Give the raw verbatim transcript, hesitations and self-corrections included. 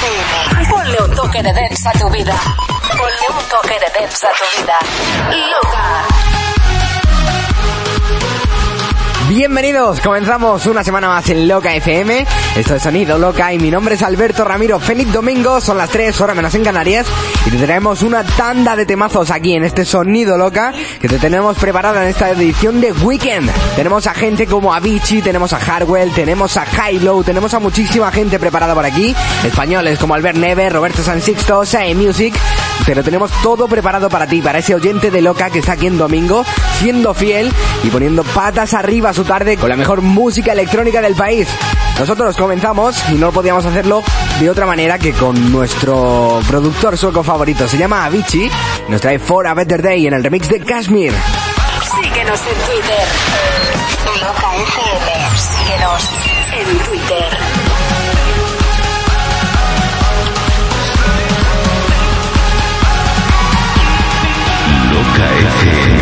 F M. Ponle un toque de dance a tu vida. Ponle un toque de dance a tu vida. Loca. Bienvenidos, comenzamos una semana más en Loca F M. Esto es Sonido Loca y mi nombre es Alberto Ramiro. Feliz domingo, son las tres horas menos en Canarias y te traemos una tanda de temazos aquí en este Sonido Loca que te tenemos preparada en esta edición de Weekend. Tenemos a gente como Avicii, tenemos a Hardwell, tenemos a Hi-Lo, tenemos a muchísima gente preparada por aquí. Españoles como Albert Neve, Roberto San Sixto, Sae Music. Pero tenemos todo preparado para ti, para ese oyente de Loca que está aquí en domingo, siendo fiel y poniendo patas arriba a su tarde con la mejor música electrónica del país. Nosotros comenzamos y no podíamos hacerlo de otra manera que con nuestro productor sueco favorito. Se llama Avicii, nos trae For a Better Day en el remix de Kashmir. Síguenos en Twitter. Loca F M. Síguenos en Twitter. Loca F M.